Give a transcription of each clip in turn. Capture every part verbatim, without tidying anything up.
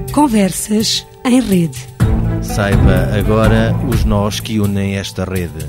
Conversas em rede. Saiba agora os nós que unem esta rede.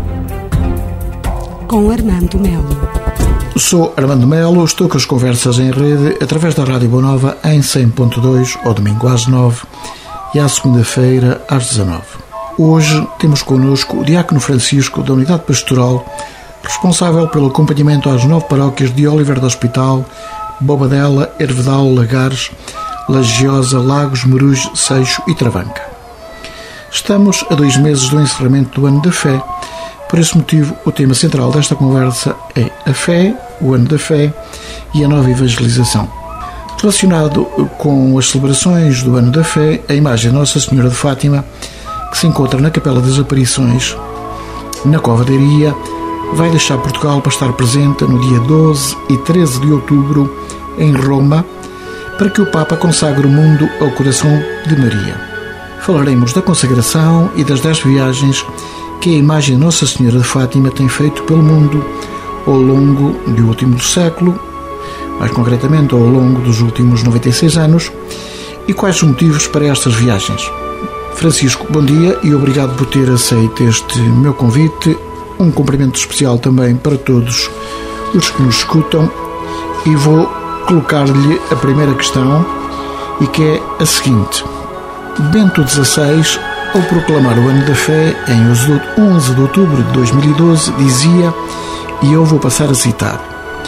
Com Armando Melo. Sou Armando Melo, estou com as Conversas em Rede através da Rádio Boa Nova em cem ponto dois, ao domingo às nove e à segunda-feira às dezanove. Hoje temos connosco o Diácono Francisco da Unidade Pastoral, responsável pelo acompanhamento às nove paróquias de Oliver do Hospital, Bobadela, Hervedal, Lagares, Lagiosa, Lagos, Moruge, Seixo e Travanca. Estamos a dois meses do encerramento do Ano da Fé. Por esse motivo, o tema central desta conversa é a fé, o Ano da Fé e a nova evangelização. Relacionado com as celebrações do Ano da Fé, a imagem de Nossa Senhora de Fátima, que se encontra na Capela das Aparições, na Cova da Iria, vai deixar Portugal para estar presente no dia doze e treze de outubro, em Roma, para que o Papa consagre o mundo ao coração de Maria. Falaremos da consagração e das dez viagens que a imagem de Nossa Senhora de Fátima tem feito pelo mundo ao longo do último século, mais concretamente ao longo dos últimos noventa e seis anos, e quais os motivos para estas viagens. Francisco, bom dia e obrigado por ter aceito este meu convite. Um cumprimento especial também para todos os que nos escutam, e vou colocar-lhe a primeira questão, e que é a seguinte. Bento dezasseis, ao proclamar o Ano da Fé em onze de outubro de dois mil e doze, dizia, e eu vou passar a citar: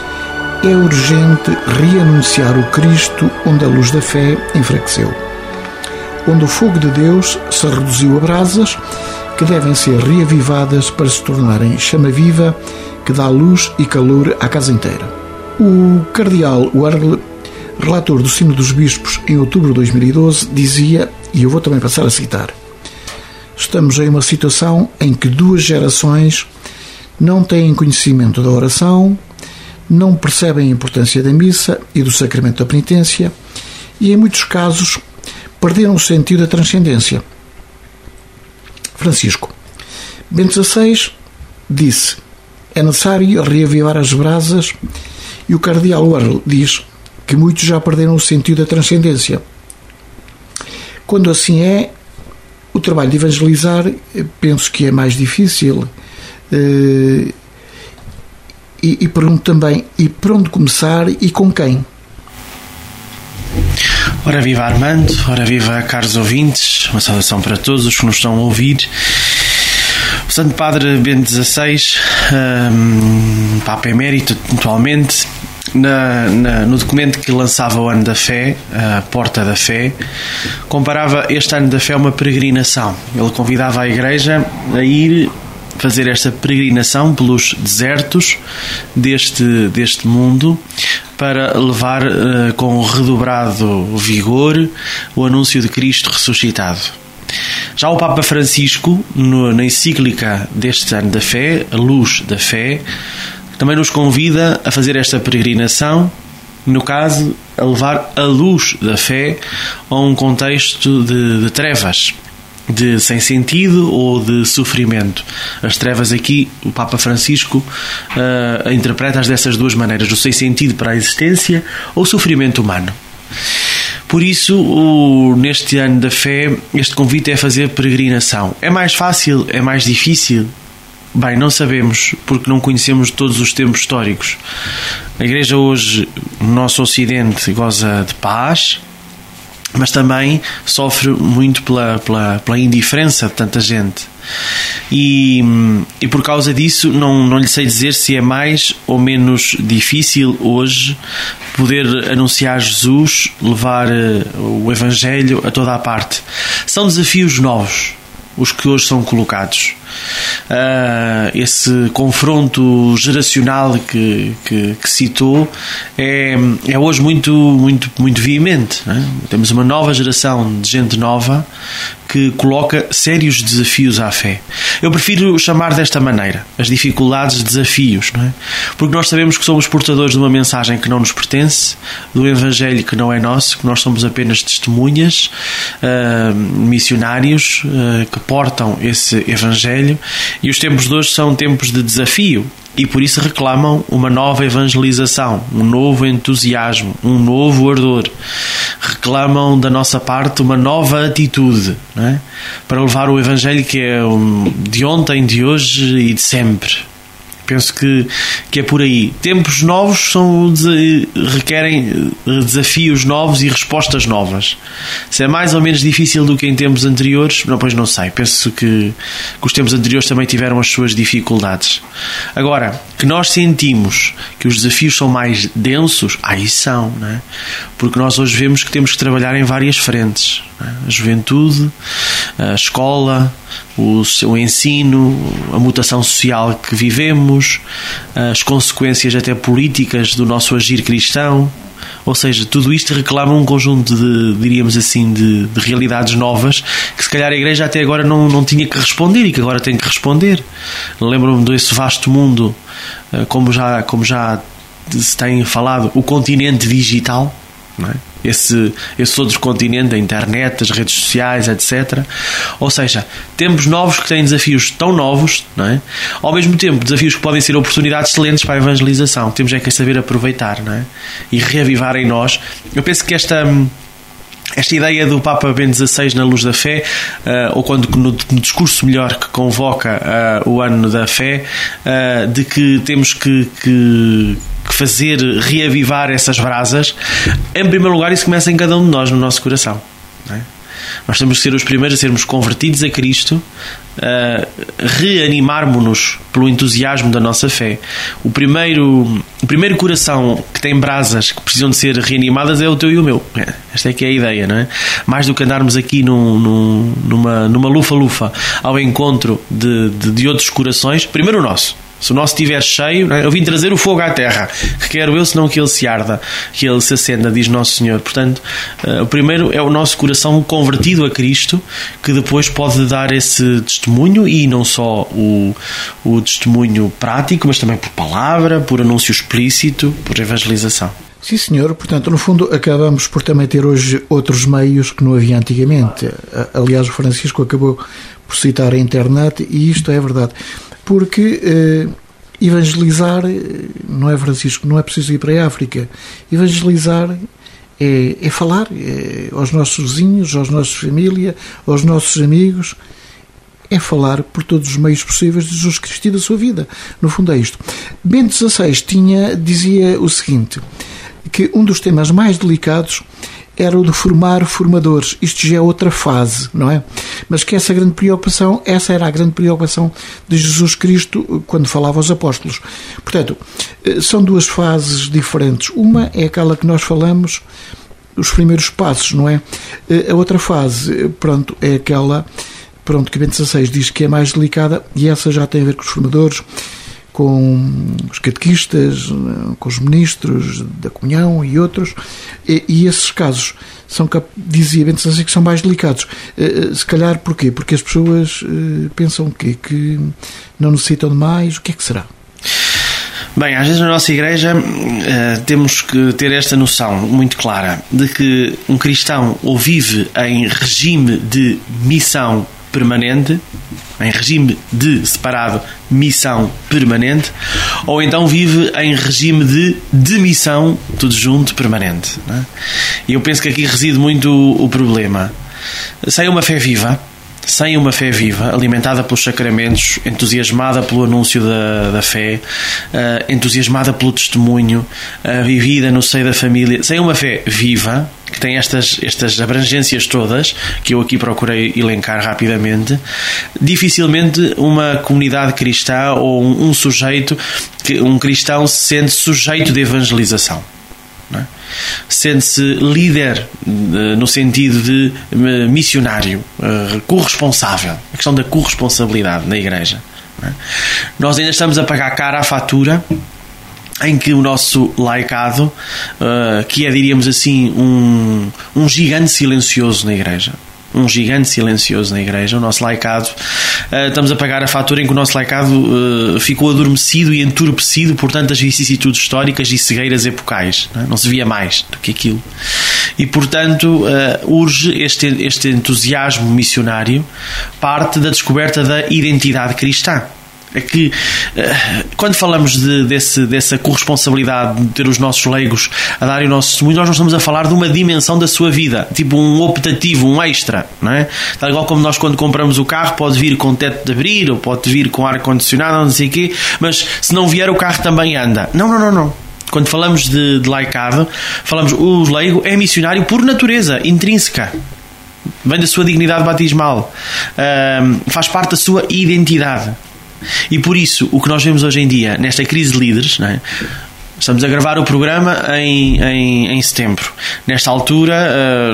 é urgente reanunciar o Cristo onde a luz da fé enfraqueceu, onde o fogo de Deus se reduziu a brasas que devem ser reavivadas para se tornarem chama viva que dá luz e calor à casa inteira. O cardeal Werle, relator do Sínodo dos Bispos em outubro de dois mil e doze, dizia, e eu vou também passar a citar: estamos em uma situação em que duas gerações não têm conhecimento da oração, não percebem a importância da missa e do sacramento da penitência e, em muitos casos, perderam o sentido da transcendência. Francisco, Bento dezasseis disse, é necessário reavivar as brasas, e o cardeal Werle diz que muitos já perderam o sentido da transcendência. Quando assim é, o trabalho de evangelizar, penso que é mais difícil. E, e pergunto também, e por onde começar e com quem? Ora viva Armando, ora viva caros ouvintes, uma saudação para todos os que nos estão a ouvir. O Santo Padre Bento dezasseis, um, Papa Emérito atualmente, Na, na, no documento que lançava o Ano da Fé, a Porta da Fé, comparava este Ano da Fé a uma peregrinação. Ele convidava a Igreja a ir fazer esta peregrinação pelos desertos deste, deste mundo para levar uh, com redobrado vigor o anúncio de Cristo ressuscitado. Já o Papa Francisco, no, na encíclica deste Ano da Fé, a Luz da Fé, também nos convida a fazer esta peregrinação, no caso, a levar a luz da fé a um contexto de, de trevas, de sem sentido ou de sofrimento. As trevas aqui, o Papa Francisco uh, interpreta-as dessas duas maneiras, o sem sentido para a existência ou o sofrimento humano. Por isso, o, neste Ano da Fé, este convite é fazer peregrinação. É mais fácil? É mais difícil? Bem, não sabemos, porque não conhecemos todos os tempos históricos. A Igreja hoje, no nosso Ocidente, goza de paz, mas também sofre muito pela, pela, pela indiferença de tanta gente. E, e por causa disso, não, não lhe sei dizer se é mais ou menos difícil hoje poder anunciar Jesus, levar o Evangelho a toda a parte. São desafios novos os que hoje são colocados. Uh, esse confronto geracional que, que, que citou é, é hoje muito, muito, muito veemente, não é? Temos uma nova geração de gente nova que coloca sérios desafios à fé. Eu prefiro chamar desta maneira as dificuldades, desafios, não é? Porque nós sabemos que somos portadores de uma mensagem que não nos pertence, do Evangelho que não é nosso, que nós somos apenas testemunhas, uh, missionários uh, que portam esse Evangelho, e os tempos de hoje são tempos de desafio e por isso reclamam uma nova evangelização, um novo entusiasmo, um novo ardor. reclamam da nossa parte uma nova atitude, não é? Para levar o Evangelho que é de ontem, de hoje e de sempre. Penso que, que é por aí. Tempos novos são, requerem desafios novos e respostas novas. Se é mais ou menos difícil do que em tempos anteriores, não, pois não sei. Penso que, que os tempos anteriores também tiveram as suas dificuldades. Agora, que nós sentimos que os desafios são mais densos, aí são, não é? Porque nós hoje vemos que temos que trabalhar em várias frentes. Não é? A juventude, a escola, o, o ensino, a mutação social que vivemos, as consequências até políticas do nosso agir cristão. Ou seja, tudo isto reclama um conjunto de, diríamos assim, de, de realidades novas que se calhar a Igreja até agora não, não tinha que responder e que agora tem que responder. Lembro-me desse vasto mundo, como já, como já se tem falado, o continente digital, não é? Esse, esse outro continente, a internet, as redes sociais, etcétera. Ou seja, tempos novos que têm desafios tão novos, não é? Ao mesmo tempo, desafios que podem ser oportunidades excelentes para a evangelização. Temos é que saber aproveitar, não é? E reavivar em nós. Eu penso que esta... Esta ideia do Papa Bento dezasseis na Luz da Fé, uh, ou quando no, no discurso melhor que convoca uh, o ano da fé, uh, de que temos que, que, que fazer reavivar essas brasas, em primeiro lugar isso começa em cada um de nós, no nosso coração, não é? Nós temos que ser os primeiros a sermos convertidos a Cristo, a reanimarmos-nos pelo entusiasmo da nossa fé. O primeiro, o primeiro coração que tem brasas que precisam de ser reanimadas é o teu e o meu. Esta é que é a ideia, não é? Mais do que andarmos aqui num, num, numa, numa lufa-lufa ao encontro de, de, de outros corações, primeiro o nosso. Se o nosso estiver cheio, eu vim trazer o fogo à terra, que quero eu, senão que ele se arda, que ele se acenda, diz Nosso Senhor. Portanto, uh, o primeiro é o nosso coração convertido a Cristo, que depois pode dar esse testemunho, e não só o, o testemunho prático, mas também por palavra, por anúncio explícito, por evangelização. Sim, senhor. Portanto, no fundo, acabamos por também ter hoje outros meios que não havia antigamente. Aliás, o Francisco acabou por citar a internet, e isto é verdade. Porque eh, evangelizar, não é, Francisco, não é preciso ir para a África. Evangelizar é, é falar é, aos nossos vizinhos, aos nossos família, aos nossos amigos. É falar por todos os meios possíveis de Jesus Cristo e da sua vida. No fundo é isto. Bento dezasseis tinha, dizia o seguinte, que um dos temas mais delicados era o de formar formadores. Isto já é outra fase, não é? Mas que essa grande preocupação, essa era a grande preocupação de Jesus Cristo quando falava aos apóstolos. Portanto, são duas fases diferentes. Uma é aquela que nós falamos, os primeiros passos, não é? A outra fase, pronto, é aquela, pronto, que Bento dezasseis diz que é mais delicada, e essa já tem a ver com os formadores, com os catequistas, com os ministros da comunhão e outros, e, e esses casos são, dizia Bento dezasseis, que são mais delicados. Se calhar porquê? Porque as pessoas pensam que, que não necessitam de mais. O que é que será? Bem, às vezes na nossa igreja uh, temos que ter esta noção muito clara de que um cristão ou vive em regime de missão permanente, em regime de separado missão permanente, ou então vive em regime de demissão, tudo junto, permanente, não é? E eu penso que aqui reside muito o, o problema. Sem uma fé viva, sem uma fé viva, alimentada pelos sacramentos, entusiasmada pelo anúncio da, da fé, uh, entusiasmada pelo testemunho, uh, vivida no seio da família, sem uma fé viva, que tem estas, estas abrangências todas, que eu aqui procurei elencar rapidamente, dificilmente uma comunidade cristã ou um, um sujeito, um cristão se sente sujeito de evangelização, não é? Sente-se líder no sentido de missionário, corresponsável, a questão da corresponsabilidade na igreja, não é? Nós ainda estamos a pagar cara à fatura em que o nosso laicado, que é, diríamos assim, um, um gigante silencioso na igreja, um gigante silencioso na igreja, o nosso laicado, uh, estamos a pagar a fatura em que o nosso laicado uh, ficou adormecido e entorpecido por tantas vicissitudes históricas e cegueiras epocais, não é? Não se via mais do que aquilo. E, portanto, uh, urge este, este entusiasmo missionário, parte da descoberta da identidade cristã. É que quando falamos de, desse, dessa corresponsabilidade de ter os nossos leigos a darem o nosso testemunho, nós não estamos a falar de uma dimensão da sua vida, tipo um optativo, um extra, não é? Tal igual como nós quando compramos o carro, pode vir com teto de abrir ou pode vir com ar-condicionado, não sei o quê, mas se não vier o carro também anda. Não, não, não, não. Quando falamos de, de laicado, falamos o leigo é missionário por natureza, intrínseca. Vem da sua dignidade batismal, uh, faz parte da sua identidade. E por isso, o que nós vemos hoje em dia, nesta crise de líderes, não é? Estamos a gravar o programa em, em, em setembro. Nesta altura,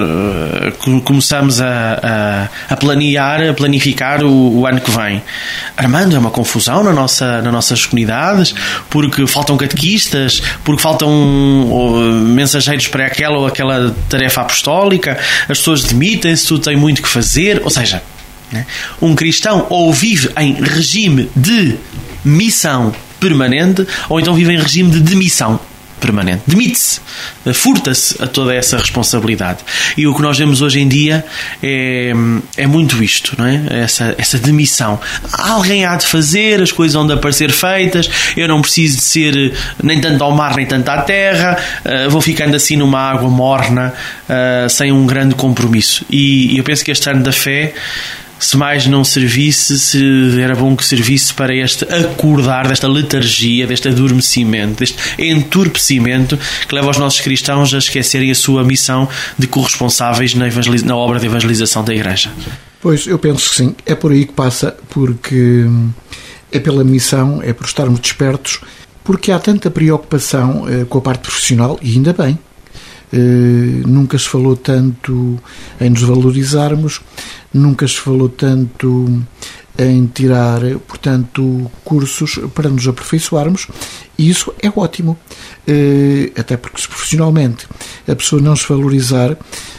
uh, começamos a, a, a planear, a planificar o, o ano que vem. Armando, é uma confusão na nossa, nas nossas comunidades, porque faltam catequistas, porque faltam uh, mensageiros para aquela ou aquela tarefa apostólica, as pessoas demitem-se, tudo tem muito que fazer. Ou seja, né? Um cristão ou vive em regime de missão permanente, ou então vive em regime de demissão permanente. Demite-se, furta-se a toda essa responsabilidade. E o que nós vemos hoje em dia é, é muito isto, não é? Essa, essa demissão. Alguém há de fazer, as coisas hão de aparecer feitas, eu não preciso de ser nem tanto ao mar, nem tanto à terra, uh, vou ficando assim numa água morna, uh, sem um grande compromisso. E, e eu penso que este ano da fé, se mais não servisse, se era bom que servisse para este acordar desta letargia, deste adormecimento, deste entorpecimento que leva os nossos cristãos a esquecerem a sua missão de corresponsáveis na, evangeliz- na obra de evangelização da Igreja. Pois, eu penso que sim. É por aí que passa, porque é pela missão, é por estarmos despertos, porque há tanta preocupação eh, com a parte profissional, e ainda bem. Uh, nunca se falou tanto em nos valorizarmos, nunca se falou tanto em tirar, portanto, cursos para nos aperfeiçoarmos, e isso é ótimo, uh, até porque se profissionalmente a pessoa não se valorizar,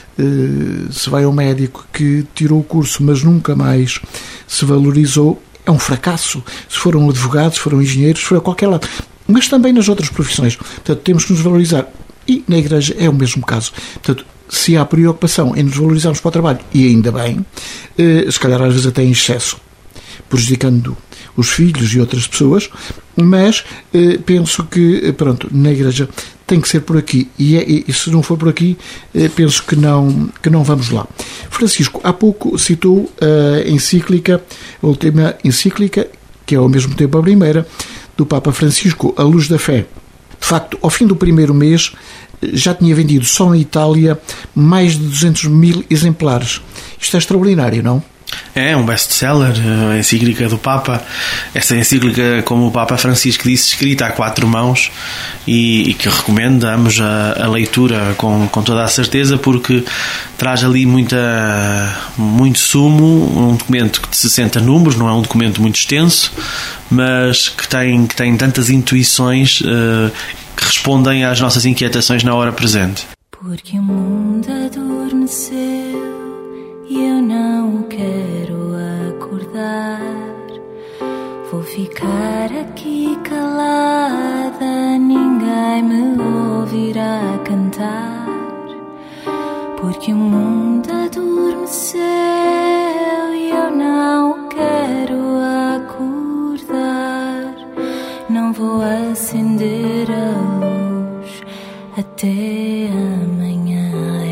uh, se vai ao médico que tirou o curso mas nunca mais se valorizou, é um fracasso. Se for um advogado, se for um engenheiro, se for a qualquer lado, mas também nas outras profissões. Portanto, temos que nos valorizar. E na Igreja é o mesmo caso. Portanto, se há preocupação em nos valorizarmos para o trabalho, e ainda bem, eh, se calhar às vezes até em excesso, prejudicando os filhos e outras pessoas, mas eh, penso que, pronto, na Igreja tem que ser por aqui, e, é, e se não for por aqui, eh, penso que não, que não vamos lá. Francisco, há pouco citou a encíclica, a última encíclica, que é ao mesmo tempo a primeira, do Papa Francisco, A Luz da Fé. De facto, ao fim do primeiro mês, já tinha vendido só em Itália mais de duzentos mil exemplares. Isto é extraordinário, não? É um best-seller, a encíclica do Papa. Essa encíclica, como o Papa Francisco disse, escrita a quatro mãos, e, e que recomendamos a, a leitura com, com toda a certeza, porque traz ali muita, muito sumo, um documento de sessenta números, não é um documento muito extenso, mas que tem, que tem tantas intuições uh, que respondem às nossas inquietações na hora presente. Porque o mundo adormeceu e eu não quero acordar. Vou ficar aqui calada, ninguém me ouvirá cantar. Porque o mundo adormeceu e eu não quero acordar. Não vou acender a luz até amanhã.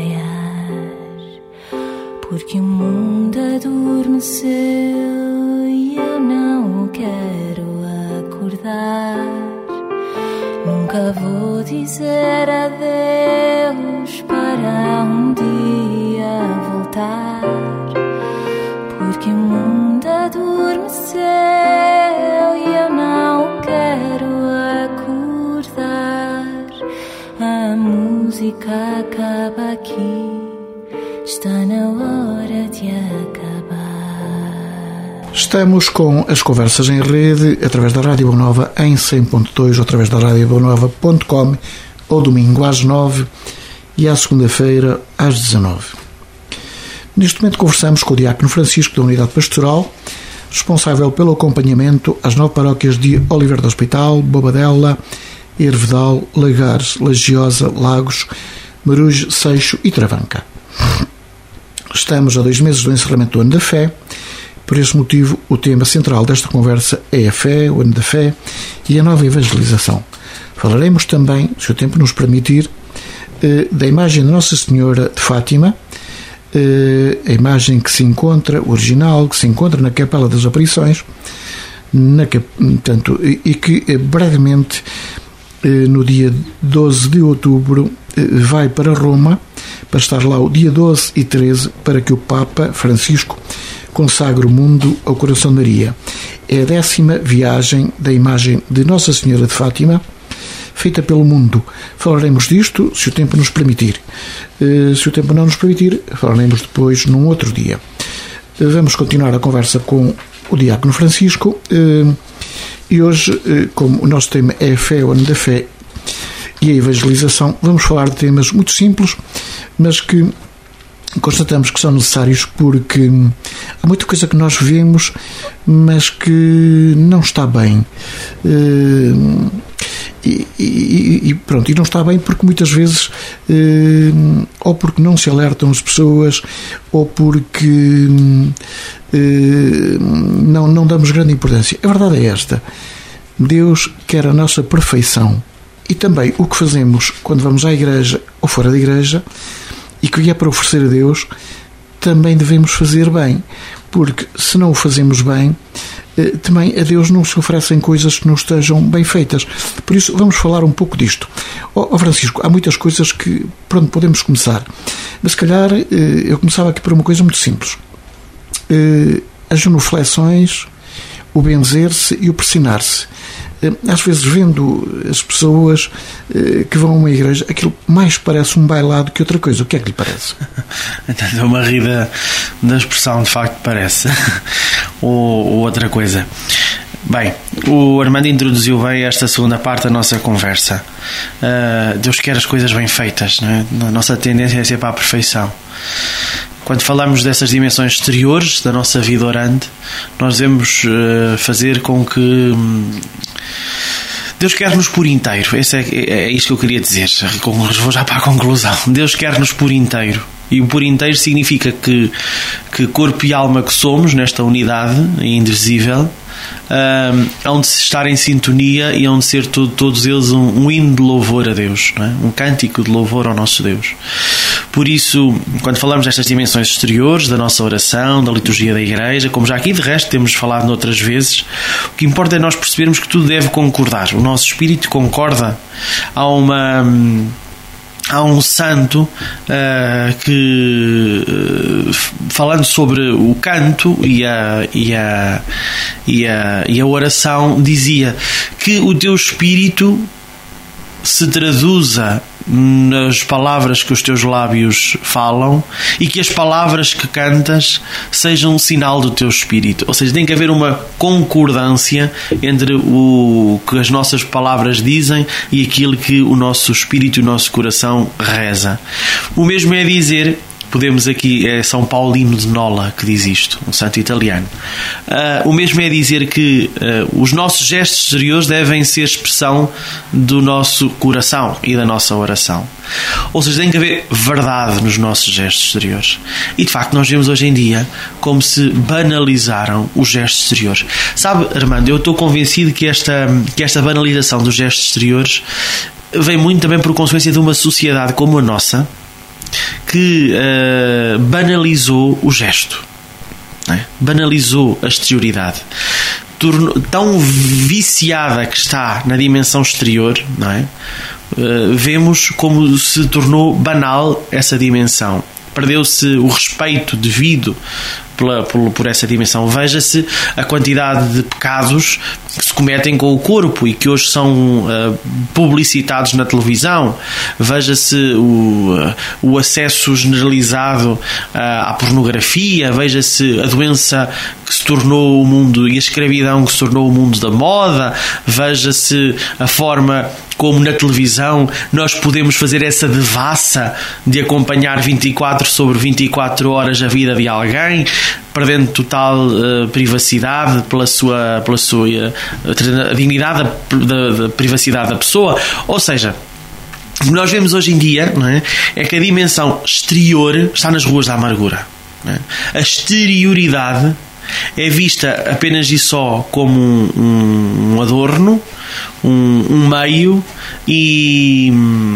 Porque o mundo adormeceu e eu não quero acordar. Nunca vou dizer adeus para um dia voltar. Porque o mundo adormeceu e eu não quero acordar. A música acaba aqui. Está na hora de acabar. Estamos com as conversas em rede através da Rádio Boa Nova em cem ponto dois, ou através da rádio boa nova ponto com, ao domingo às nove e à segunda-feira às dezanove. Neste momento conversamos com o diácono Francisco da Unidade Pastoral, responsável pelo acompanhamento às nove paróquias de Oliveira do Hospital, Bobadela, Hervedal, Lagares, Lagiosa, Lagos, Marujo, Seixo e Travanca. Estamos a dois meses do encerramento do Ano da Fé Por esse motivo, o tema central desta conversa é a fé, o ano da fé e a nova evangelização. Falaremos também, se o tempo nos permitir, da imagem de Nossa Senhora de Fátima, a imagem que se encontra, original, que se encontra na Capela das Aparições, na, portanto, e que brevemente, no dia doze de outubro, vai para Roma, para estar lá o dia doze e treze, para que o Papa Francisco consagre o mundo ao coração de Maria. É a décima viagem da imagem de Nossa Senhora de Fátima, feita pelo mundo. Falaremos disto, se o tempo nos permitir. Se o tempo não nos permitir, falaremos depois num outro dia. Vamos continuar a conversa com o Diácono Francisco, e hoje, como o nosso tema é a fé, o ano da fé e a evangelização, vamos falar de temas muito simples, mas que constatamos que são necessários, porque há muita coisa que nós vemos, mas que não está bem. E, e, e pronto, e não está bem porque muitas vezes ou porque não se alertam as pessoas, ou porque não, não damos grande importância. A verdade é esta: Deus quer a nossa perfeição, e também o que fazemos quando vamos à igreja ou fora da igreja e que é para oferecer a Deus, também devemos fazer bem, porque se não o fazemos bem, também a Deus não se oferecem coisas que não estejam bem feitas. Por isso vamos falar um pouco disto. Ó oh, Francisco, há muitas coisas que, pronto, podemos começar, mas se calhar eu começava aqui por uma coisa muito simples: as genuflexões, o benzer-se e o persinar-se. Às vezes, vendo as pessoas que vão a uma igreja, aquilo mais parece um bailado que outra coisa. O que é que lhe parece? Estou uma rida da expressão, de facto parece, ou, ou outra coisa. Bem, o Armando introduziu bem esta segunda parte da nossa conversa. Uh, Deus quer as coisas bem feitas, não é? A nossa tendência é ser para a perfeição. Quando falamos dessas dimensões exteriores da nossa vida orante, nós devemos uh, fazer com que um, Deus quer-nos por inteiro. Esse é, é isto que eu queria dizer. Vou já para a conclusão. Deus quer-nos por inteiro. E o por inteiro significa que, que corpo e alma que somos, nesta unidade indivisível, um, hão de estar em sintonia e hão de ser todo, todos eles um, um hino de louvor a Deus, não é? Um cântico de louvor ao nosso Deus. Por isso, quando falamos destas dimensões exteriores da nossa oração, da liturgia da Igreja, como já aqui de resto temos falado noutras vezes, o que importa é nós percebermos que tudo deve concordar. O nosso espírito concorda. Há uma... Há um santo uh, que, uh, falando sobre o canto e a, e, a, e, a, e a oração, dizia que o teu espírito se traduza nas palavras que os teus lábios falam e que as palavras que cantas sejam um sinal do teu espírito. Ou seja, tem que haver uma concordância entre o que as nossas palavras dizem e aquilo que o nosso espírito e o nosso coração reza. O mesmo é dizer, podemos aqui, é São Paulino de Nola que diz isto, um santo italiano. Uh, o mesmo é dizer que uh, os nossos gestos exteriores devem ser expressão do nosso coração e da nossa oração. Ou seja, tem que haver verdade nos nossos gestos exteriores. E de facto nós vemos hoje em dia como se banalizaram os gestos exteriores. Sabe, Armando, eu estou convencido que esta, que esta banalização dos gestos exteriores vem muito também por consequência de uma sociedade como a nossa, que uh, banalizou o gesto, não é? Banalizou a exterioridade, Tornou, tão viciada que está na dimensão exterior, não é? Uh, vemos como se tornou banal essa dimensão. Perdeu-se o respeito devido pela, por, por essa dimensão. Veja-se a quantidade de pecados que se cometem com o corpo e que hoje são uh, publicitados na televisão. Veja-se o, uh, o acesso generalizado uh, à pornografia. Veja-se a doença que se tornou o mundo e a escravidão que se tornou o mundo da moda. Veja-se a forma como na televisão nós podemos fazer essa devassa de acompanhar vinte e quatro sobre vinte e quatro horas a vida de alguém, perdendo total uh, privacidade pela sua, pela sua uh, a dignidade da, da privacidade da pessoa. Ou seja, o que nós vemos hoje em dia, não é, é que a dimensão exterior está nas ruas da amargura, não é? A exterioridade é vista apenas e só como um, um, um adorno, um, um meio, e,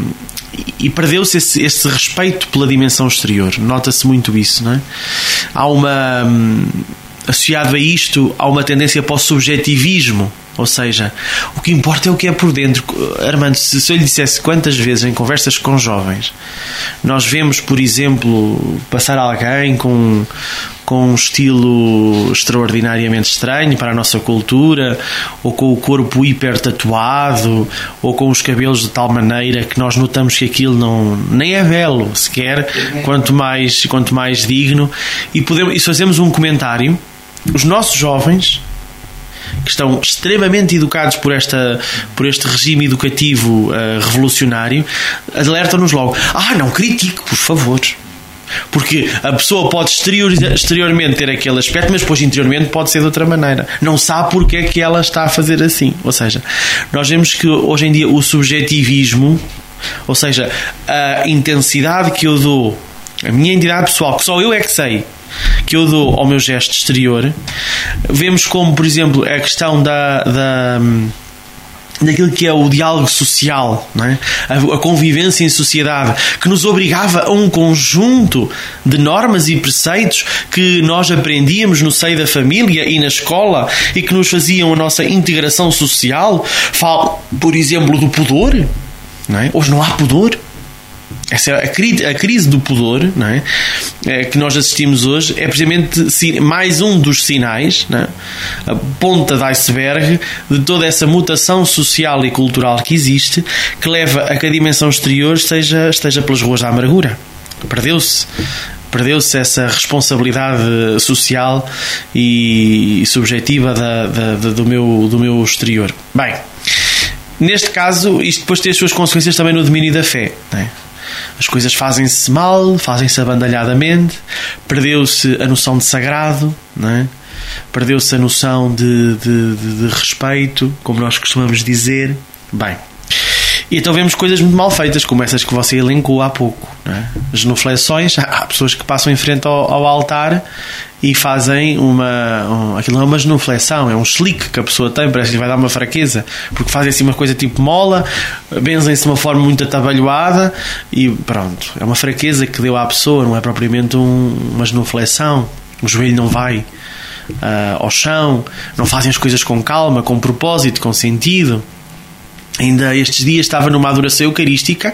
e perdeu-se esse, esse respeito pela dimensão exterior. Nota-se muito isso, não é? Há uma... Associado a isto, há uma tendência para o subjetivismo, ou seja, o que importa é o que é por dentro. Armando, se, se eu lhe dissesse quantas vezes em conversas com jovens nós vemos, por exemplo, passar alguém com, com um estilo extraordinariamente estranho para a nossa cultura, ou com o corpo hiper tatuado, ou com os cabelos de tal maneira que nós notamos que aquilo não, nem é belo sequer, quanto mais, quanto mais digno, e, podemos, e fazemos um comentário. Os nossos jovens, que estão extremamente educados por, esta, por este regime educativo uh, revolucionário, alertam-nos logo: ah, não critique, por favor, porque a pessoa pode exterior, exteriormente ter aquele aspecto, mas depois interiormente pode ser de outra maneira, não sabe porque é que ela está a fazer assim. Ou seja, nós vemos que hoje em dia o subjetivismo, ou seja, a intensidade que eu dou, a minha identidade pessoal, que só eu é que sei, que eu dou ao meu gesto exterior, vemos como, por exemplo, a questão da, da daquilo que é o diálogo social, não é? a, a convivência em sociedade, que nos obrigava a um conjunto de normas e preceitos que nós aprendíamos no seio da família e na escola, e que nos faziam a nossa integração social. Falo, por exemplo, do pudor, não é? Hoje não há pudor. Essa é a, cri- a crise do pudor, não é? É, que nós assistimos hoje, é precisamente mais um dos sinais, não é? A ponta de iceberg de toda essa mutação social e cultural que existe, que leva a que a dimensão exterior esteja, esteja pelas ruas da amargura. Perdeu-se perdeu-se essa responsabilidade social e subjetiva da, da, da, do, meu, do meu exterior. Bem, neste caso, isto depois tem as suas consequências também no domínio da fé, não é? As coisas fazem-se mal, fazem-se abandalhadamente, perdeu-se a noção de sagrado, não é? Perdeu-se a noção de, de, de, de respeito, como nós costumamos dizer. Bem, e então vemos coisas muito mal feitas, como essas que você elencou há pouco, não é? Genuflexões. Há pessoas que passam em frente ao, ao altar e fazem uma... Um, aquilo não é uma genuflexão, é um chilique que a pessoa tem, parece que lhe vai dar uma fraqueza, porque fazem assim uma coisa tipo mola, benzem-se de uma forma muito atabalhoada e pronto, é uma fraqueza que deu à pessoa, não é propriamente um, uma genuflexão. O joelho não vai uh, ao chão, não fazem as coisas com calma, com propósito, com sentido. Ainda estes dias estava numa adoração eucarística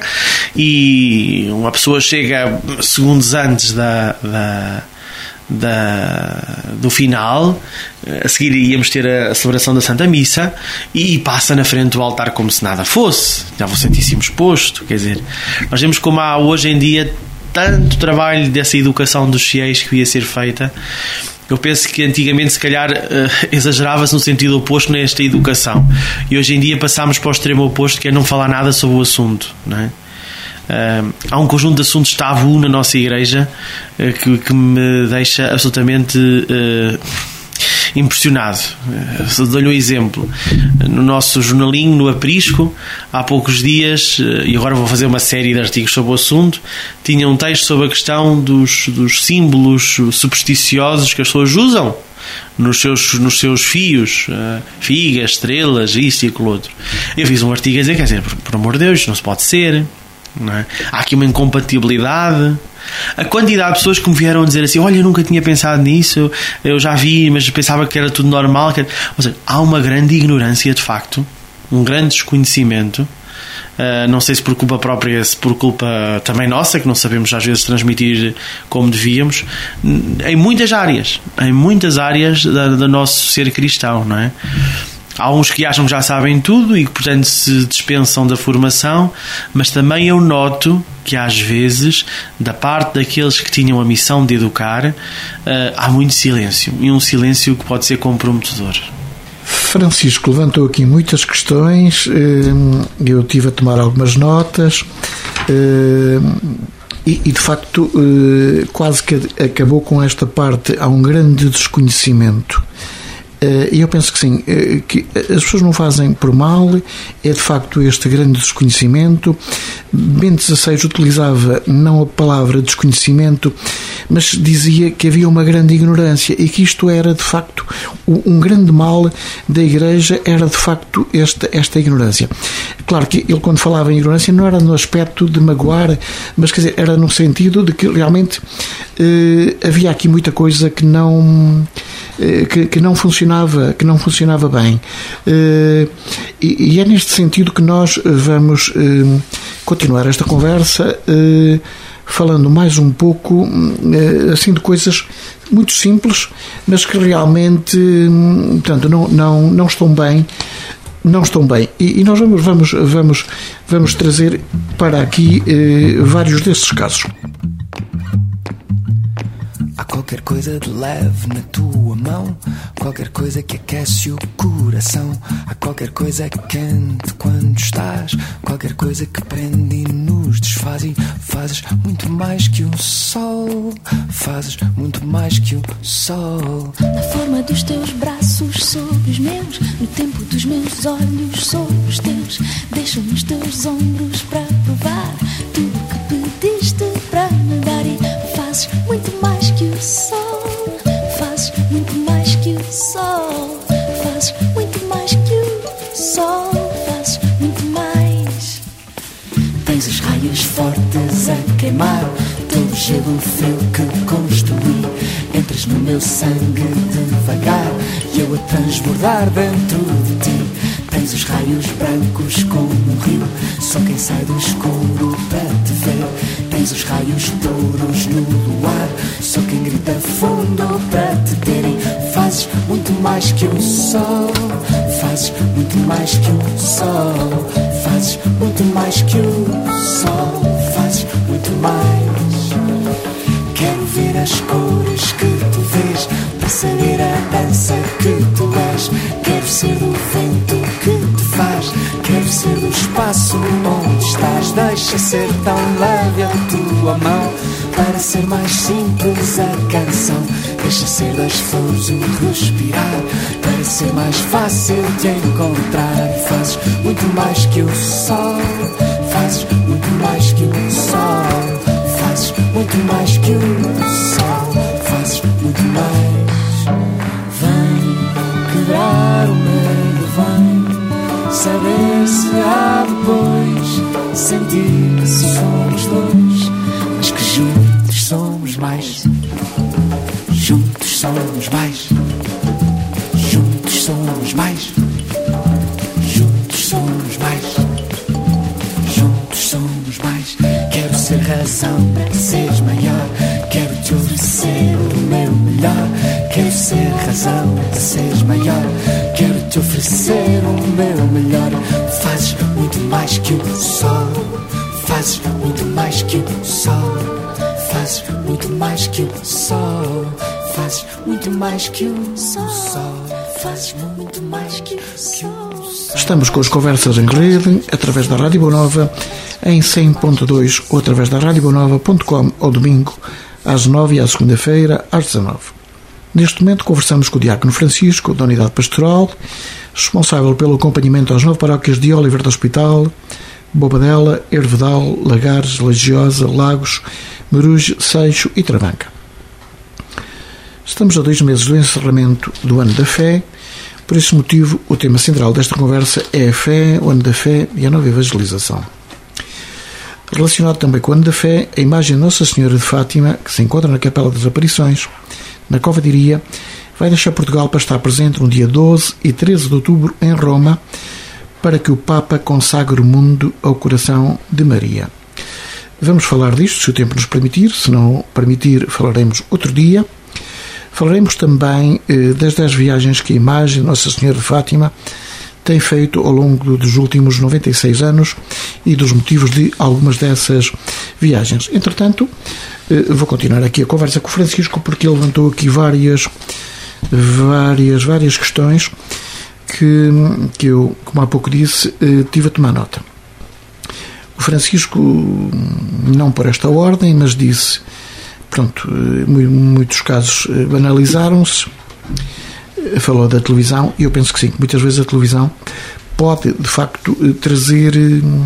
e uma pessoa chega segundos antes da, da, da, do final. A seguir íamos ter a celebração da Santa Missa e passa na frente do altar como se nada fosse. Já vou sentir-se exposto. Quer dizer, nós vemos como há hoje em dia tanto trabalho dessa educação dos fiéis que devia ser feita. Eu penso que antigamente se calhar uh, exagerava-se no sentido oposto nesta educação, e hoje em dia passámos para o extremo oposto, que é não falar nada sobre o assunto, não é? Uh, há um conjunto de assuntos tabu na nossa igreja uh, que, que me deixa absolutamente uh, impressionado. Uh, dou-lhe um exemplo. No nosso jornalinho, no Aprisco, há poucos dias, uh, e agora vou fazer uma série de artigos sobre o assunto, tinha um texto sobre a questão dos, dos símbolos supersticiosos que as pessoas usam nos seus, nos seus fios, uh, figas, estrelas, isto e aquilo outro. Eu fiz um artigo a dizer, quer dizer, por, por amor de Deus, não se pode ser, não é? Há aqui uma incompatibilidade. A quantidade de pessoas que me vieram dizer assim: olha, eu nunca tinha pensado nisso, eu já vi, mas pensava que era tudo normal. Ou seja, há uma grande ignorância, de facto, um grande desconhecimento. Uh, não sei se por culpa própria, se por culpa também nossa, que não sabemos às vezes transmitir como devíamos, em muitas áreas, em muitas áreas da, do nosso ser cristão, não é? Há uns que acham que já sabem tudo e que, portanto, se dispensam da formação, mas também eu noto que, às vezes, da parte daqueles que tinham a missão de educar, uh, há muito silêncio, e um silêncio que pode ser comprometedor. Francisco levantou aqui muitas questões, eu tive a tomar algumas notas e, de facto, quase que acabou com esta parte. Há um grande desconhecimento. E eu penso que sim, que as pessoas não fazem por mal, é de facto este grande desconhecimento. Bento dezasseis utilizava não a palavra desconhecimento, mas dizia que havia uma grande ignorância e que isto era, de facto, um grande mal da Igreja, era, de facto, esta, esta ignorância. Claro que ele, quando falava em ignorância, não era no aspecto de magoar, mas, quer dizer, era no sentido de que realmente eh, havia aqui muita coisa que não... Que, que não funcionava, que não funcionava bem. E, e é neste sentido que nós vamos continuar esta conversa, falando mais um pouco assim de coisas muito simples, mas que realmente, portanto, não, não, não estão bem. Não estão bem. E, e nós vamos, vamos, vamos, vamos trazer para aqui vários desses casos. Há qualquer coisa de leve na tua mão, qualquer coisa que aquece o coração. Há qualquer coisa quente quando estás, qualquer coisa que prende e nos desfaz. E fazes muito mais que o sol, fazes muito mais que o sol. Na forma dos teus braços sobre os meus, no tempo dos meus olhos sobre os teus. Deixa-me os teus ombros para provar tudo o que pediste para me dar. E fazes muito mais que o sol, fazes muito mais que o sol, fazes muito mais que o sol, fazes muito mais. Tens os raios fortes a queimar todo o gelo frio que construí. Entras no meu sangue devagar e eu a transbordar dentro de ti. Tens os raios brancos como um rio, sou quem sai do escuro para te ver. Tens os raios puros no luar, sou quem grita fundo para te terem. Fazes muito mais que o sol, fazes muito mais que o sol, fazes muito mais que o sol, fazes muito mais. Quero ver as cores que tu vês, para saber a dança que tu és. Quero ser do vento que te faz, quero ser do espaço onde estás. Deixa ser tão leve a tua mão, para ser mais simples a canção. Deixa ser das flores o respirar, para ser mais fácil de encontrar. E fazes muito mais que o sol, fazes muito mais que o sol, fazes muito mais que o sol, fazes muito mais. Vem quebrar o medo, vem saber se há depois, sentir que somos dois, mas que juntos somos mais. Juntos somos mais. Juntos somos mais. Juntos somos mais. Juntos somos mais. Quero ser razão para que seres maior. Quero te oferecer o meu melhor. Quero ser razão para que seres maior. Quero te oferecer o meu melhor. Fazes muito mais que o sol, fazes muito mais que o sol, fazes muito mais que o sol, fazes muito mais que o sol, fazes muito mais que o sol. Estamos com as conversas em rede, através da Rádio Boa Nova, em cem ponto dois ou através da rádio boa nova ponto com ao domingo, às nove e à segunda-feira, às dezanove. Neste momento conversamos com o Diácono Francisco, da Unidade Pastoral, responsável pelo acompanhamento às nove paróquias de Oliver do Hospital, Bobadela, Hervedal, Lagares, Lagiosa, Lagos, Maruge, Seixo e Travanca. Estamos a dois meses do encerramento do Ano da Fé. Por esse motivo, o tema central desta conversa é a fé, o Ano da Fé e a nova evangelização. Relacionado também com o Ano da Fé, a imagem de Nossa Senhora de Fátima, que se encontra na Capela das Aparições, na Cova de Iria, vai deixar Portugal para estar presente no dia doze e treze de outubro em Roma, para que o Papa consagre o mundo ao coração de Maria. Vamos falar disto, se o tempo nos permitir. Se não permitir, falaremos outro dia. Falaremos também eh, das dez viagens que a imagem de Nossa Senhora de Fátima tem feito ao longo dos últimos noventa e seis anos e dos motivos de algumas dessas viagens. Entretanto, eh, vou continuar aqui a conversa com o Francisco, porque ele levantou aqui várias, várias, várias questões que, que eu, como há pouco disse, eh, tive a tomar nota. O Francisco, não por esta ordem, mas disse... Pronto, muitos casos banalizaram-se, falou da televisão, e eu penso que sim, que muitas vezes a televisão pode, de facto, trazer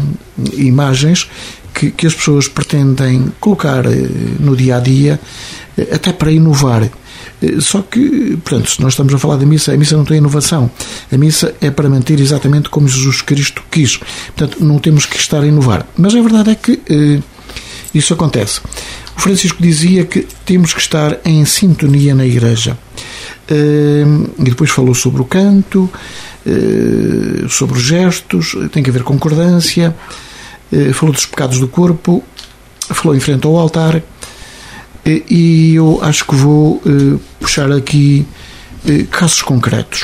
imagens que, que as pessoas pretendem colocar no dia-a-dia até para inovar. Só que, portanto, se nós estamos a falar da missa, a missa não tem inovação. A missa é para manter exatamente como Jesus Cristo quis. Portanto, não temos que estar a inovar. Mas a verdade é que eh, isso acontece. O Francisco dizia que temos que estar em sintonia na Igreja. Eh, e depois falou sobre o canto, eh, sobre os gestos, tem que haver concordância, eh, falou dos pecados do corpo, falou em frente ao altar. E eu acho que vou uh, puxar aqui uh, casos concretos.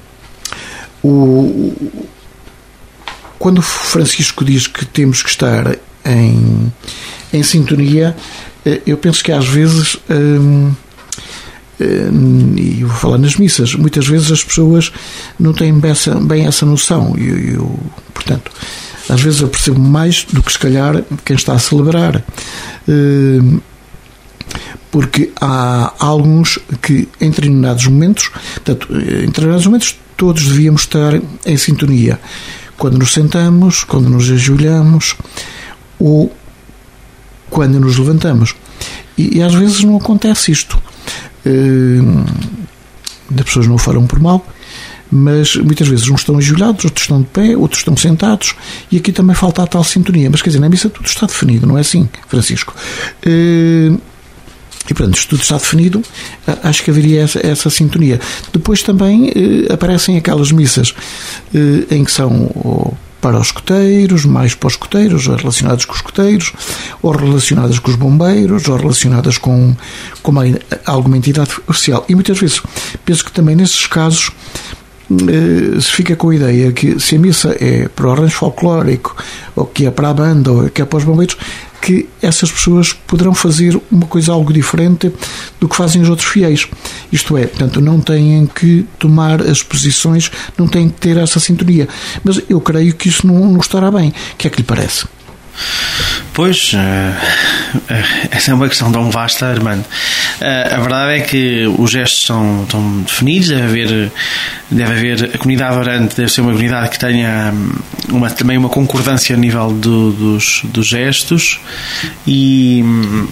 O, quando Francisco diz que temos que estar em, em sintonia, uh, eu penso que às vezes, um, um, e vou falar nas missas, muitas vezes as pessoas não têm bem essa, bem essa noção. Eu, eu, portanto, às vezes eu percebo mais do que se calhar quem está a celebrar. Uh, porque há alguns que em determinados momentos, portanto, em determinados momentos todos devíamos estar em sintonia, quando nos sentamos, quando nos ajoelhamos ou quando nos levantamos, e, e às vezes não acontece isto. Uh, as pessoas não o farão por mal, mas muitas vezes uns estão ajoelhados, outros estão de pé, outros estão sentados, e aqui também falta a tal sintonia. Mas quer dizer, na missa tudo está definido, não é assim, Francisco? Uh, E, portanto, isto tudo está definido, acho que haveria essa, essa sintonia. Depois também eh, aparecem aquelas missas eh, em que são ou para os escoteiros, mais para os escoteiros, ou relacionadas com os escoteiros, ou relacionadas com os bombeiros, ou relacionadas com, com uma, alguma entidade oficial. E muitas vezes penso que também nesses casos eh, se fica com a ideia que se a missa é para o arranjo folclórico, ou que é para a banda, ou que é para os bombeiros, que essas pessoas poderão fazer uma coisa algo diferente do que fazem os outros fiéis. Isto é, portanto, não têm que tomar as posições, não têm que ter essa sintonia. Mas eu creio que isso não, não estará bem. O que é que lhe parece? Pois, uh, essa é uma questão tão vasta, Armando. Uh, a verdade é que os gestos são, estão definidos, deve haver, deve haver a comunidade orante, deve ser uma comunidade que tenha uma, também uma concordância a nível do, dos, dos gestos, e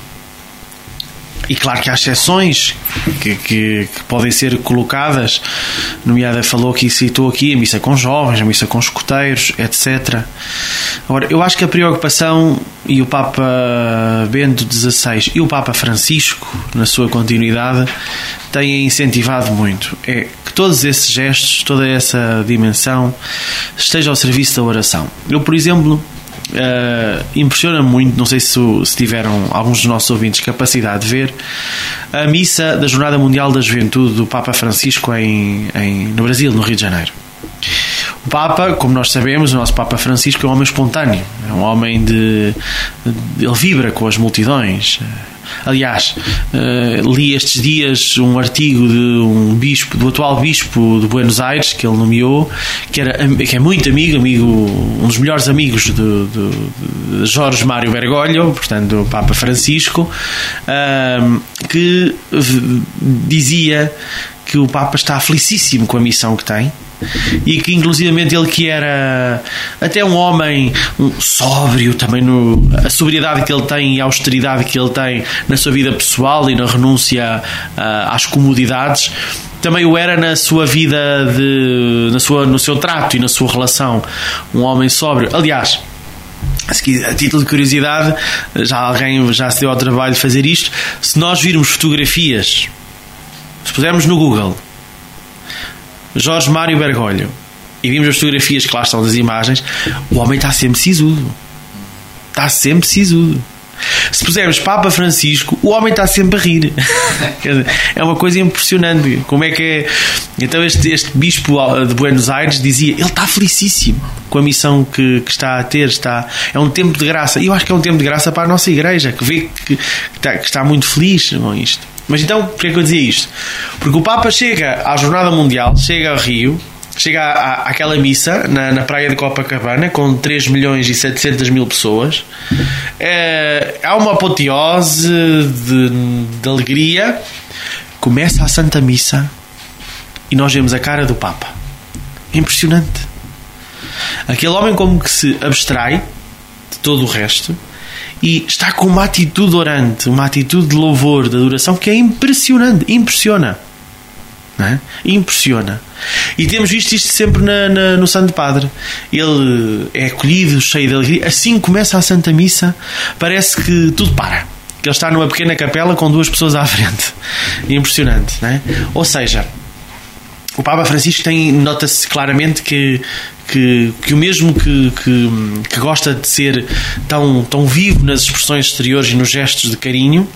E claro que há exceções que, que, que podem ser colocadas, nomeada falou que citou aqui a missa com jovens, a missa com escoteiros, etcétera. Agora, eu acho que a preocupação, e o Papa Bento dezasseis e o Papa Francisco, na sua continuidade, têm incentivado muito, é que todos esses gestos, toda essa dimensão esteja ao serviço da oração. Eu, por exemplo, Uh, impressiona muito, não sei se, se tiveram alguns dos nossos ouvintes capacidade de ver a missa da Jornada Mundial da Juventude do Papa Francisco em, em, no Brasil, no Rio de Janeiro. O Papa, como nós sabemos, o nosso Papa Francisco é um homem espontâneo, é um homem de, de ele vibra com as multidões. Aliás, uh, li estes dias um artigo de um bispo, do atual bispo de Buenos Aires, que ele nomeou, que, era, que é muito amigo, amigo um dos melhores amigos de, de, de Jorge Mário Bergoglio, portanto, do Papa Francisco, uh, que dizia que o Papa está felicíssimo com a missão que tem, e que inclusivamente ele, que era até um homem um, sóbrio também, no, a sobriedade que ele tem e a austeridade que ele tem na sua vida pessoal e na renúncia uh, às comodidades, também o era na sua vida de, na sua, no seu trato e na sua relação, um homem sóbrio. Aliás, a título de curiosidade, já alguém já se deu ao trabalho de fazer isto, se nós virmos fotografias, se pusermos no Google Jorge Mário Bergoglio e vimos as fotografias que lá estão das imagens, o homem está sempre sisudo, está sempre sisudo. Se pusermos Papa Francisco, o homem está sempre a rir. É uma coisa impressionante. Como é que é? Então este, este bispo de Buenos Aires dizia, ele está felicíssimo com a missão que, que está a ter, está, é um tempo de graça, e eu acho que é um tempo de graça para a nossa igreja, que vê que, que, está, que está muito feliz com isto. Mas então, porquê é que eu dizia isto? Porque o Papa chega à Jornada Mundial, chega ao Rio, chega à, à, àquela missa na, na praia de Copacabana com três milhões e setecentas mil pessoas. É, há uma apoteose de, de alegria. Começa a Santa Missa e nós vemos a cara do Papa. É impressionante. Aquele homem como que se abstrai de todo o resto e está com uma atitude orante, uma atitude de louvor, de adoração, que é impressionante, impressiona. Não é? Impressiona. E temos visto isto sempre na, na, no Santo Padre. Ele é acolhido, cheio de alegria. Assim que começa a Santa Missa, parece que tudo para, que ele está numa pequena capela com duas pessoas à frente. Impressionante, não é? Ou seja, o Papa Francisco tem, nota-se claramente que, que, que o mesmo que, que, que gosta de ser tão, tão vivo nas expressões exteriores e nos gestos de carinho,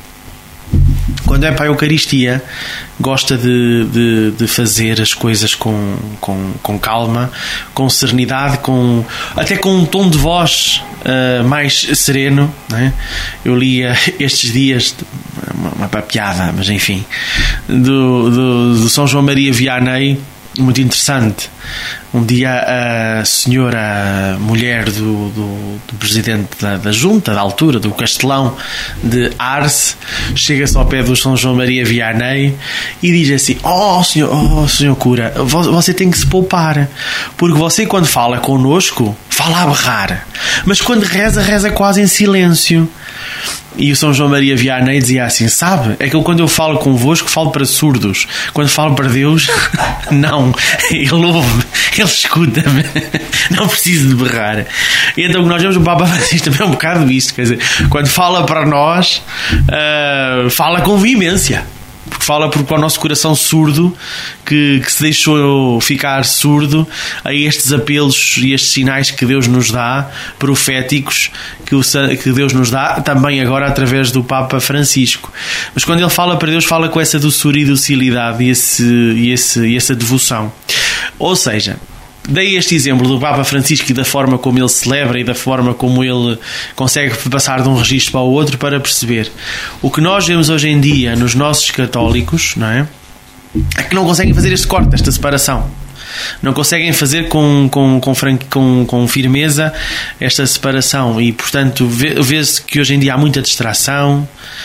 quando é para a Eucaristia, gosta de, de, de fazer as coisas com, com, com calma, com serenidade, com, até com um tom de voz uh, mais sereno, não é? Eu li uh, estes dias uma, uma piada, mas enfim, do, do, do São João Maria Vianney, muito interessante. Um dia a senhora mulher do, do, do presidente da, da junta, da altura, do Castelão de Arce, chega-se ao pé do São João Maria Vianney e diz assim: oh senhor, oh senhor cura, você tem que se poupar, porque você quando fala connosco fala a berrar, mas quando reza, reza quase em silêncio. E o São João Maria Vianney dizia assim: sabe, é que eu, quando eu falo convosco, falo para surdos, quando falo para Deus, não, ele ouve, ele escuta-me, não preciso de berrar. E então nós vemos o Papa Francisco também um bocado isto, quer dizer, quando fala para nós, uh, fala com veemência, porque fala porque o nosso coração surdo, que, que se deixou ficar surdo a estes apelos e estes sinais que Deus nos dá, proféticos, que, o, que Deus nos dá também agora através do Papa Francisco. Mas quando ele fala para Deus, fala com essa doçura e docilidade e, esse, e, esse, e essa devoção. Ou seja, dei este exemplo do Papa Francisco e da forma como ele celebra e da forma como ele consegue passar de um registro para o outro, para perceber o que nós vemos hoje em dia nos nossos católicos, não é? É que não conseguem fazer este corte, esta separação. Não conseguem fazer com, com, com, com, com firmeza esta separação e, portanto, vê-se que hoje em dia há muita distração,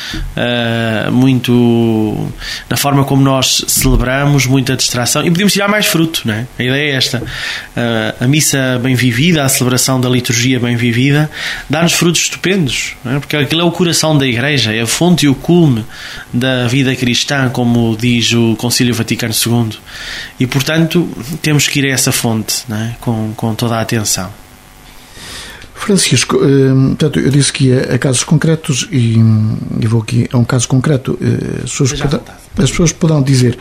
uh, muito na forma como nós celebramos, muita distração, e podemos tirar mais fruto, não é? A ideia é esta: uh, a missa bem vivida, a celebração da liturgia bem vivida dá-nos frutos estupendos, não é? Porque aquilo é o coração da Igreja, é a fonte e o culme da vida cristã, como diz o Concílio Vaticano segundo, e, portanto, temos que ir a essa fonte, não é? com, com toda a atenção. Francisco, portanto, eu disse que ia a casos concretos e, e vou aqui a um caso concreto. As pessoas, poderão, as pessoas poderão dizer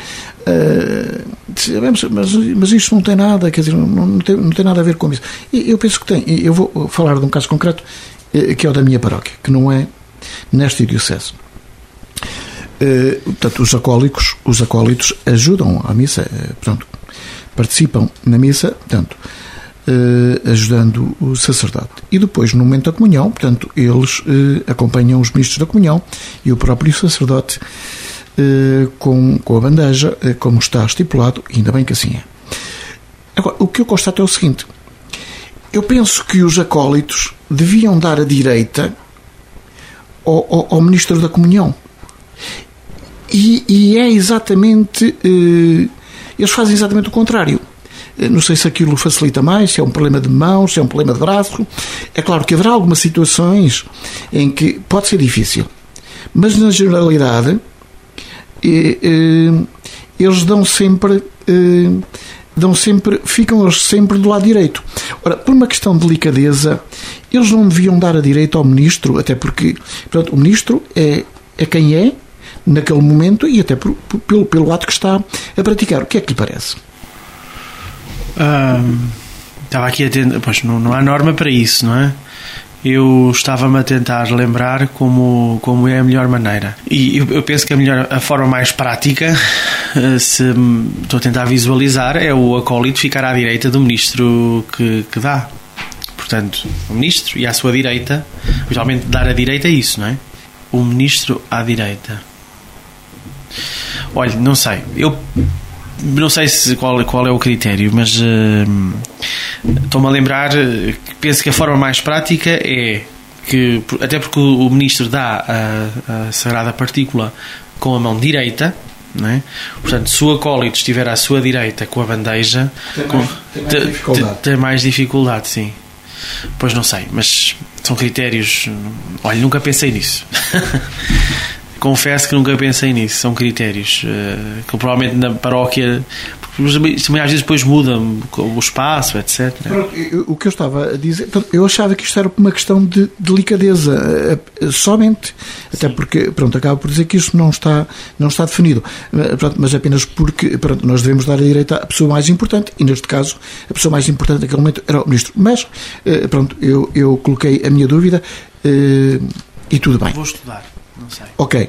uh, mas, mas isto não tem nada, quer dizer, não, não, tem, não tem nada a ver com isso. E eu penso que tem. Eu vou falar de um caso concreto que é o da minha paróquia, que não é nesta diocese. Uh, portanto, os acólicos, os acólitos ajudam à missa, uh, portanto, participam na missa, portanto, uh, ajudando o sacerdote. E depois, no momento da comunhão, portanto, eles uh, acompanham os ministros da comunhão e o próprio sacerdote uh, com, com a bandeja, uh, como está estipulado, e ainda bem que assim é. Agora, o que eu constato é o seguinte: eu penso que os acólitos deviam dar a direita ao, ao, ao ministro da comunhão. E, e é exatamente... Uh, eles fazem exatamente o contrário. Não sei se aquilo facilita mais, se é um problema de mãos, se é um problema de braço. É claro que haverá algumas situações em que pode ser difícil, mas na generalidade eh, eh, eles dão sempre eh, dão sempre, ficam eles sempre do lado direito. Ora, por uma questão de delicadeza, eles não deviam dar a direita ao ministro, até porque, portanto, o ministro é, é quem é naquele momento e até por, por, pelo, pelo ato que está a praticar. O que é que lhe parece? Um, estava aqui a tentar, pois não, não há norma para isso, não é? Eu estava-me a tentar lembrar como, como é a melhor maneira, e eu, eu penso que a, melhor, a forma mais prática, se estou a tentar visualizar, é o acólito ficar à direita do ministro que, que dá. Portanto, o ministro e à sua direita, geralmente dar a direita é isso, não é? O ministro à direita. Olha, não sei, eu não sei se qual, qual é o critério, mas uh, estou-me a lembrar que penso que a forma mais prática é que, até porque o ministro dá a, a sagrada partícula com a mão direita, não é? Portanto, se o acólito estiver à sua direita com a bandeja, tem mais, com, tem mais dificuldade. Tem mais dificuldade, sim. Pois não sei, mas são critérios. Olha, nunca pensei nisso. Confesso que nunca pensei nisso. São critérios uh, que provavelmente na paróquia, também às vezes depois muda o espaço, etcétera. Pronto, eu, o que eu estava a dizer, eu achava que isto era uma questão de delicadeza, somente, até porque, pronto, acabo por dizer que isto não está, não está definido, pronto, mas apenas porque, pronto, nós devemos dar a direita à pessoa mais importante, e neste caso, a pessoa mais importante naquele momento era o Ministro. Mas, pronto, eu, eu coloquei a minha dúvida e tudo bem. Vou estudar, não sei. Ok.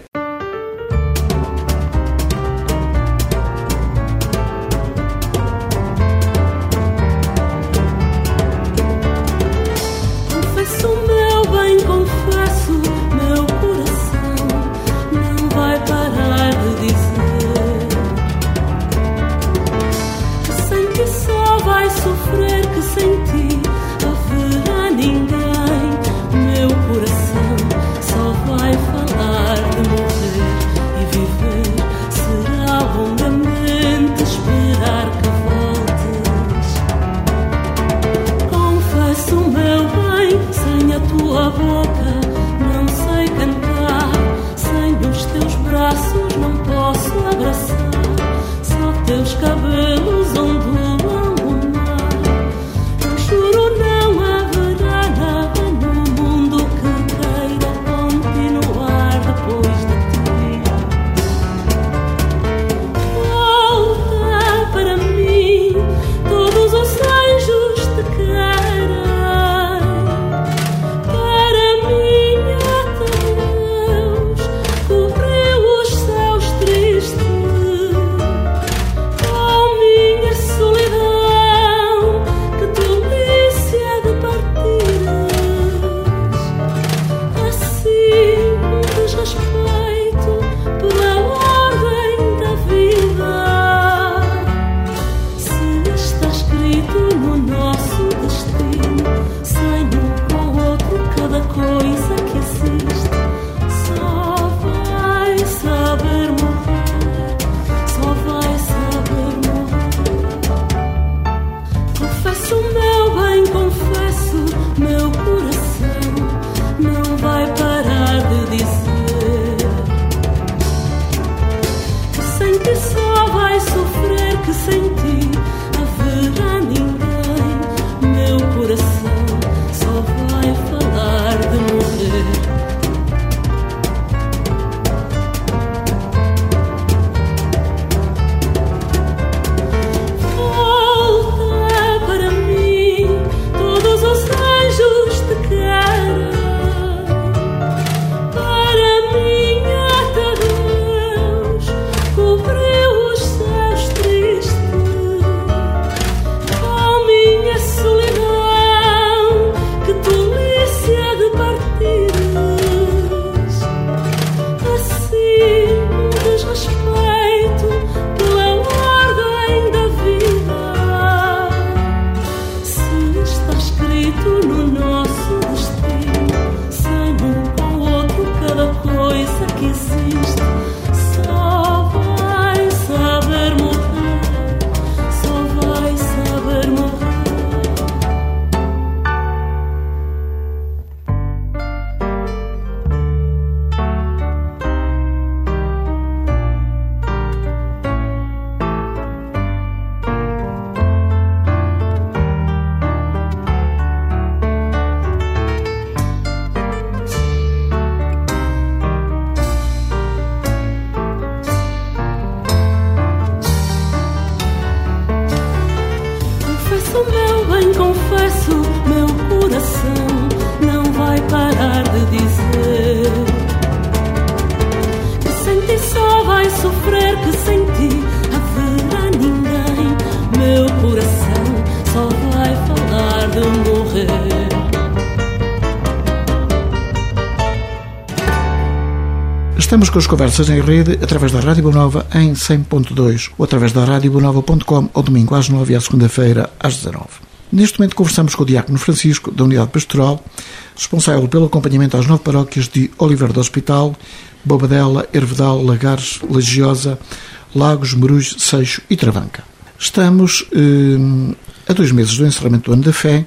Estamos com as conversas em rede através da Rádio Boa Nova em cem ponto dois ou através da rádio boa nova ponto com ao domingo às nove e à segunda-feira às dezanove. Neste momento conversamos com o Diácono Francisco, da Unidade Pastoral, responsável pelo acompanhamento às nove paróquias de Oliveira do Hospital, Bobadela, Hervedal, Lagares, Lagiosa, Lagos, Morujo, Seixo e Travanca. Estamos eh, a dois meses do encerramento do Ano da Fé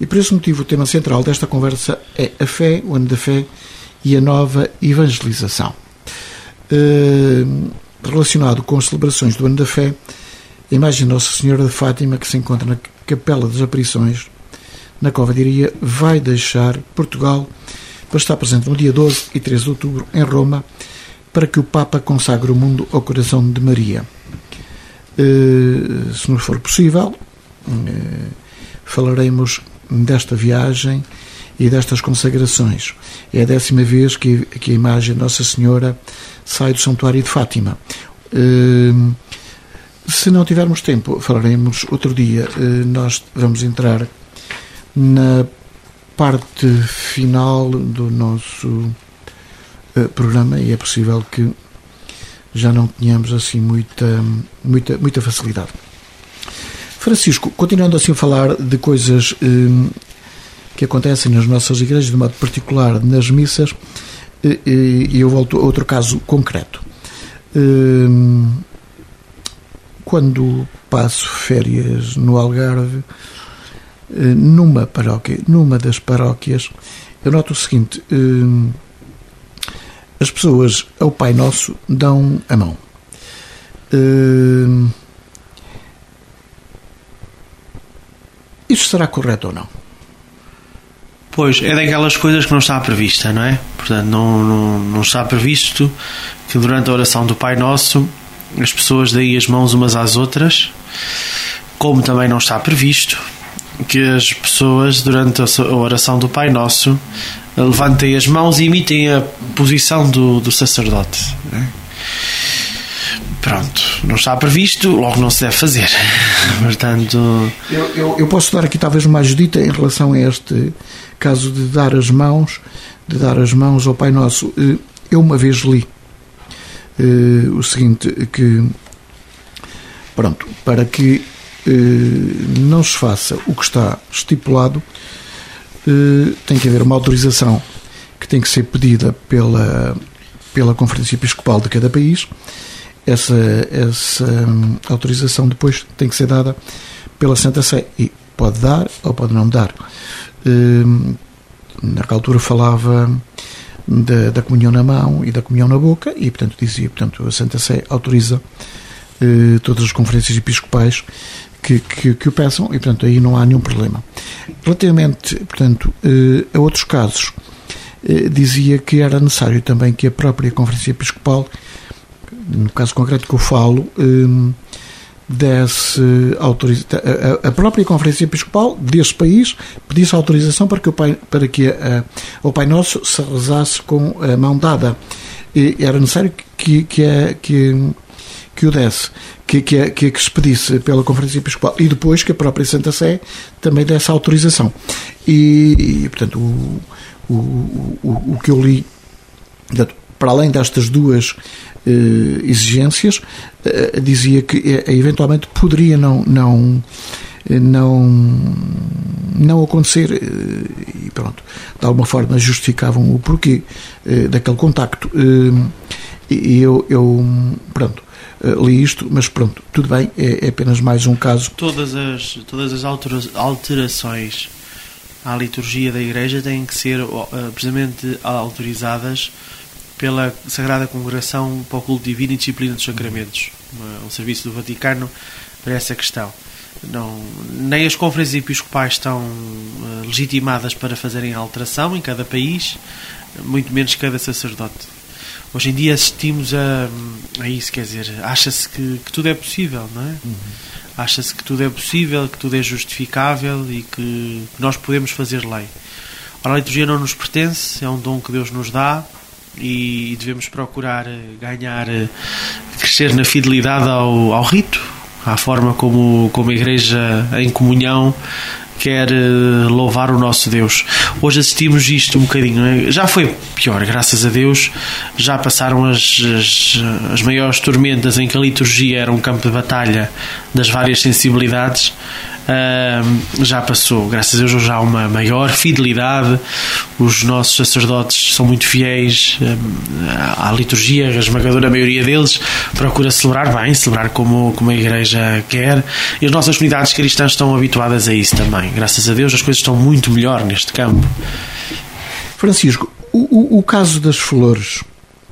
E por esse motivo o tema central desta conversa é a fé, o ano da fé e a nova evangelização. Uh, relacionado com as celebrações do ano da fé, a imagem de Nossa Senhora de Fátima, que se encontra na Capela das Aparições, na Cova de Iria, vai deixar Portugal para estar presente no dia doze e treze de outubro em Roma, para que o Papa consagre o mundo ao coração de Maria. Uh, se nos for possível, uh, falaremos desta viagem e destas consagrações. É a décima vez que, que a imagem de Nossa Senhora sai do Santuário de Fátima. Uh, se não tivermos tempo, falaremos outro dia. Uh, nós vamos entrar na parte final do nosso uh, programa e é possível que já não tenhamos assim muita, muita, muita facilidade. Francisco, continuando assim a falar de coisas uh, que acontecem nas nossas igrejas, de modo particular nas missas, e eu volto a outro caso concreto. Quando passo férias no Algarve, numa paróquia, numa das paróquias, eu noto o seguinte: as pessoas ao Pai Nosso dão a mão. Isto será correto ou não? Pois, é daquelas coisas que não está prevista, não é? Portanto, não, não, não está previsto que durante a oração do Pai Nosso as pessoas deem as mãos umas às outras, como também não está previsto que as pessoas durante a oração do Pai Nosso levantem as mãos e imitem a posição do, do sacerdote, não é? Pronto, não está previsto, logo não se deve fazer. Portanto, eu, eu, eu posso dar aqui talvez uma ajudita em relação a este caso de dar as mãos, de dar as mãos ao Pai Nosso. Eu uma vez li uh, o seguinte, que pronto, para que uh, não se faça o que está estipulado, uh, tem que haver uma autorização que tem que ser pedida pela, pela Conferência Episcopal de cada país. Essa, essa hum, autorização depois tem que ser dada pela Santa Sé e pode dar ou pode não dar. Hum, naquela altura falava da, da comunhão na mão e da comunhão na boca e, portanto, dizia, portanto, a Santa Sé autoriza eh, todas as conferências episcopais que, que, que o peçam e, portanto, aí não há nenhum problema. Relativamente, portanto, eh, a outros casos, eh, dizia que era necessário também que a própria Conferência Episcopal, no caso concreto que eu falo, um, desse autoriza- a, a própria Conferência Episcopal desse país pedisse autorização para que o Pai, para que a, o Pai Nosso se rezasse com a mão dada. E era necessário que, que, a, que, que o desse, que, que, que, que se pedisse pela Conferência Episcopal e depois que a própria Santa Sé também desse autorização. E, e portanto, o, o, o, o que eu li, portanto, para além destas duas Uh, exigências, uh, dizia que uh, eventualmente poderia não não uh, não não acontecer uh, e pronto, de alguma forma justificavam o porquê uh, daquele contacto uh, e eu, eu pronto uh, li isto, mas pronto, tudo bem, é, é apenas mais um caso. Todas as, todas as alterações à liturgia da Igreja têm que ser uh, precisamente autorizadas pela Sagrada Congregação para o Culto Divino e Disciplina dos Sacramentos, um serviço do Vaticano para essa questão. Não, nem as conferências episcopais estão uh, legitimadas para fazerem a alteração em cada país, muito menos cada sacerdote. Hoje em dia assistimos a, a isso, quer dizer, acha-se que, que tudo é possível, não é? Uhum. Acha-se que tudo é possível, que tudo é justificável e que, que nós podemos fazer lei. Ora, a liturgia não nos pertence, é um dom que Deus nos dá, e devemos procurar ganhar, crescer na fidelidade ao, ao rito, à forma como, como a Igreja em comunhão quer louvar o nosso Deus. Hoje assistimos isto um bocadinho, não é? Já foi pior, graças a Deus, já passaram as, as, as maiores tormentas em que a liturgia era um campo de batalha das várias sensibilidades. uh, já passou. Graças a Deus já há uma maior fidelidade, os nossos sacerdotes são muito fiéis uh, à liturgia, a esmagadora maioria deles procura celebrar bem, celebrar como, como a Igreja quer, e as nossas comunidades cristãs estão habituadas a isso também. Graças a Deus as coisas estão muito melhor neste campo. Francisco, o, o, o caso das flores,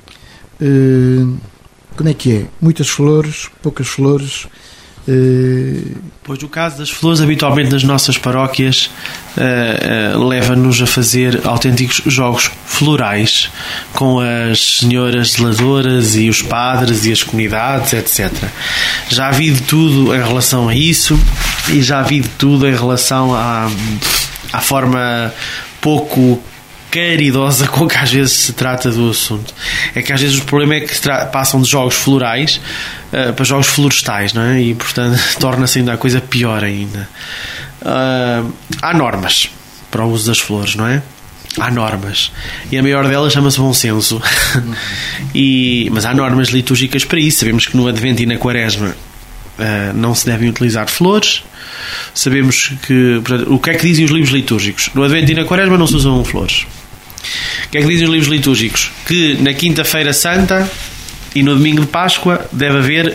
uh, como é que é? Muitas flores, poucas flores? Uh... Pois o caso das flores, habitualmente nas nossas paróquias, uh, uh, leva-nos a fazer autênticos jogos florais com as senhoras zeladoras e os padres e as comunidades, etcétera. Já havia de tudo em relação a isso, e já havia de tudo em relação à, à forma pouco caridosa com que às vezes se trata do assunto. É que às vezes o problema é que passam de jogos florais uh, para jogos florestais, não é? E portanto torna-se ainda a coisa pior ainda. Uh, há normas para o uso das flores, não é? Há normas, e a maior delas chama-se bom senso. e, mas há normas litúrgicas para isso. Sabemos que no Advento e na Quaresma uh, não se devem utilizar flores. Sabemos que, portanto, o que é que dizem os livros litúrgicos? No Advento e na Quaresma não se usam flores. O que é que dizem os livros litúrgicos? Que na Quinta-feira Santa e no Domingo de Páscoa deve haver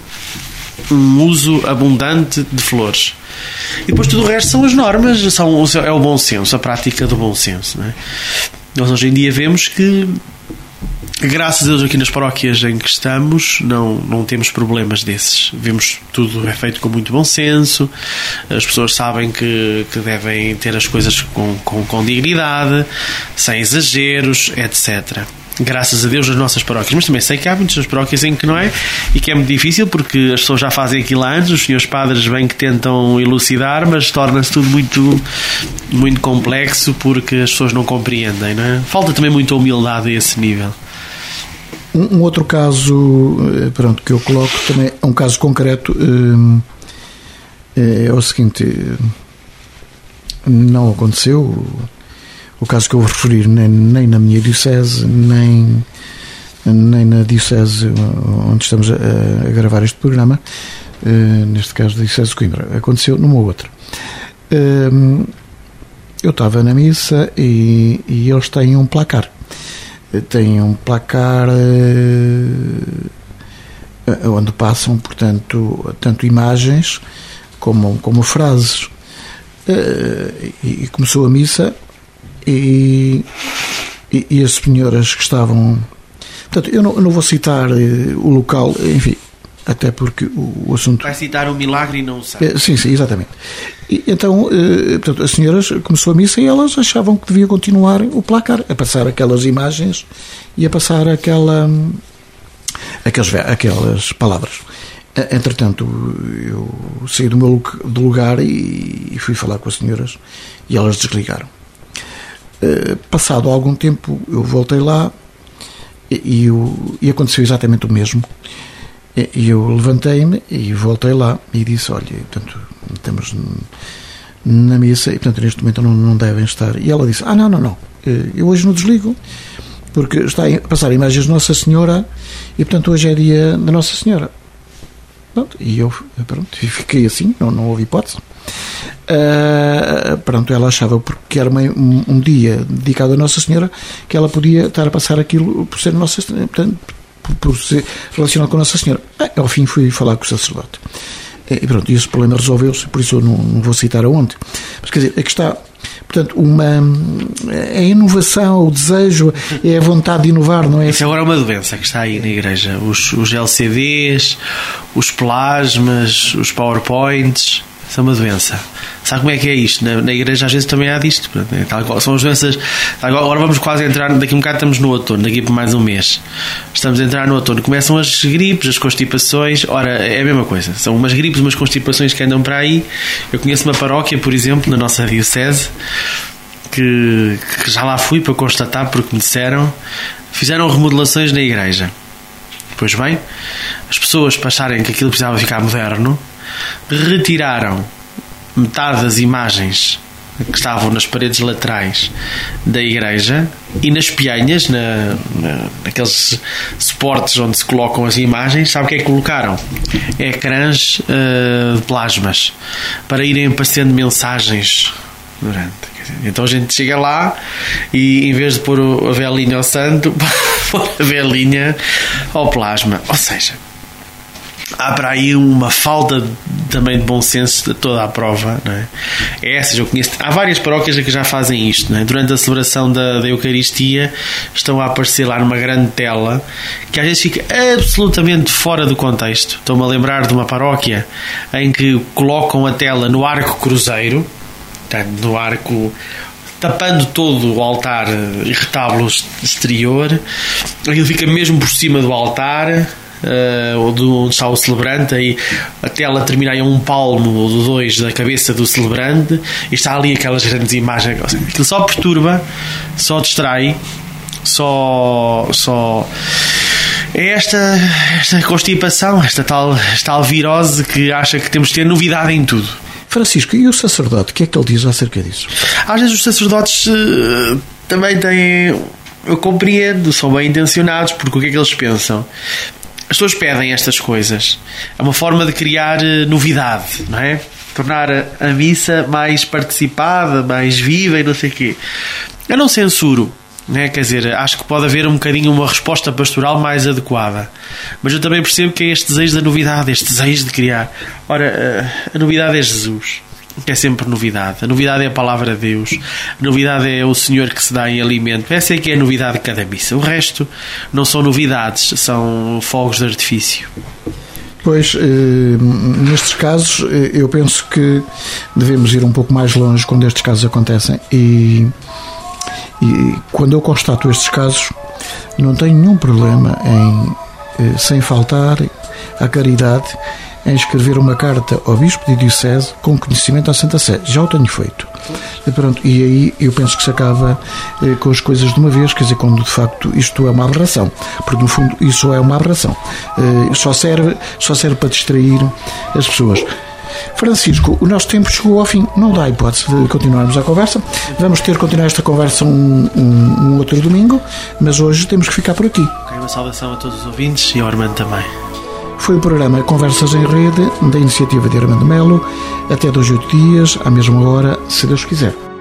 um uso abundante de flores. E depois tudo o resto são as normas, são, é o bom senso, a prática do bom senso, não é? Nós hoje em dia vemos que, graças a Deus, aqui nas paróquias em que estamos não, não temos problemas desses. Vemos tudo é feito com muito bom senso, as pessoas sabem que, que devem ter as coisas com, com, com dignidade, sem exageros, etcétera. Graças a Deus nas nossas paróquias, mas também sei que há muitas paróquias em que não é, e que é muito difícil porque as pessoas já fazem aquilo antes, os senhores padres bem que tentam elucidar, mas torna-se tudo muito, muito complexo porque as pessoas não compreendem, não é? Falta também muita humildade a esse nível. Um outro caso, pronto, que eu coloco também é um caso concreto, é o seguinte: não aconteceu o caso que eu vou referir nem, nem na minha diocese, nem, nem na diocese onde estamos a, a gravar este programa, neste caso da diocese de Coimbra. Aconteceu numa outra. Eu estava na missa e, e eles têm um placar. Tem um placar uh, onde passam, portanto, tanto imagens como, como frases. Uh, e, e começou a missa e, e, e as senhoras que estavam... Portanto, eu não, eu não vou citar uh, o local, enfim, até porque o, o assunto... Vai citar o milagre e não o sabe. Uh, sim, sim, exatamente. E, então, uh, portanto, as senhoras começou a missa e elas achavam que devia continuar o placar, a passar aquelas imagens e a passar aquela, aquelas, aquelas palavras. Entretanto, eu saí do meu do lugar e, e fui falar com as senhoras e elas desligaram. Uh, passado algum tempo, eu voltei lá e, e, eu, e aconteceu exatamente o mesmo. E eu levantei-me e voltei lá e disse: olha, portanto, estamos na missa e, portanto, neste momento não, não devem estar. E ela disse: ah, não, não, não, eu hoje não desligo porque está a passar imagens de Nossa Senhora e, portanto, hoje é dia da Nossa Senhora. Pronto, e eu, pronto, fiquei assim, não, não houve hipótese. Uh, pronto, ela achava porque era um, um dia dedicado a Nossa Senhora que ela podia estar a passar aquilo por ser Nossa Senhora, portanto, por ser relacionado com Nossa Senhora. Ah, ao fim fui falar com o sacerdote e pronto, e esse problema resolveu-se, por isso eu não, não vou citar aonde, mas quer dizer, aqui está, portanto, uma a inovação, o desejo, é a vontade de inovar, não é? Isso agora é uma doença que está aí na igreja, os, os L C Ds, os plasmas, os PowerPoints, isso é uma doença. Sabe como é que é isto? Na, na igreja às vezes também há disto. São as doenças. Agora vamos quase entrar, daqui a um bocado estamos no outono, daqui por mais um mês. Estamos a entrar no outono. Começam as gripes, as constipações. Ora, é a mesma coisa. São umas gripes, umas constipações que andam para aí. Eu conheço uma paróquia, por exemplo, na nossa diocese, que, que já lá fui para constatar, porque me disseram, fizeram remodelações na igreja. Pois bem, as pessoas para acharem que aquilo precisava ficar moderno, retiraram metade das imagens, uh, uh, uh, uh, que estavam nas paredes laterais da igreja e nas pianhas, na, na, naqueles suportes onde se colocam as imagens, sabe o que é que colocaram? Ecrãs uh, de plasmas para irem passando mensagens durante. Então a gente chega lá e, em vez de pôr a velinha ao santo, pôr a velinha ao plasma. Ou seja, há para aí uma falta também de bom senso de toda a prova, não é? Essas eu conheço. Há várias paróquias que já fazem isto, não é? Durante a celebração da, da Eucaristia estão a aparecer lá numa grande tela que às vezes fica absolutamente fora do contexto. Estou-me a lembrar de uma paróquia em que colocam a tela no arco cruzeiro, no arco, tapando todo o altar e retábulo exterior. Aquilo fica mesmo por cima do altar, uh, onde está o celebrante. Aí a tela termina aí a um palmo ou dois da cabeça do celebrante e está ali aquelas grandes imagens. Aquilo só perturba, só distrai, só só é esta, esta constipação, esta tal, esta tal virose que acha que temos de ter novidade em tudo. Francisco, e o sacerdote, o que é que ele diz acerca disso? Às vezes os sacerdotes uh, também têm, eu compreendo, são bem intencionados, porque o que é que eles pensam? As pessoas pedem estas coisas, é uma forma de criar uh, novidade, não é? Tornar a, a missa mais participada, mais viva e não sei o quê. Eu não censuro, não é? Quer dizer, acho que pode haver um bocadinho uma resposta pastoral mais adequada, mas eu também percebo que é este desejo da novidade, este desejo de criar. Ora, a novidade é Jesus, que é sempre novidade. A novidade é a palavra de Deus, a novidade é o Senhor que se dá em alimento. Essa é que é a novidade de cada missa. O resto não são novidades, são fogos de artifício. Pois, eh, nestes casos, eh, eu penso que devemos ir um pouco mais longe quando estes casos acontecem e... E quando eu constato estes casos, não tenho nenhum problema em, sem faltar à caridade, em escrever uma carta ao Bispo de Diocese com conhecimento à Santa Sé. Já o tenho feito. E, pronto, e aí eu penso que se acaba eh, com as coisas de uma vez, quer dizer, quando de facto isto é uma aberração. Porque no fundo isso é uma aberração. Eh, só serve, só serve para distrair as pessoas. Francisco, o nosso tempo chegou ao fim. Não dá hipótese de continuarmos a conversa. Vamos ter que continuar esta conversa um, um, um outro domingo, mas hoje temos que ficar por aqui. Okay, uma saudação a todos os ouvintes e ao Armando também. Foi o programa Conversas em Rede, da iniciativa de Armando Melo. Até dois, oito dias, à mesma hora, se Deus quiser.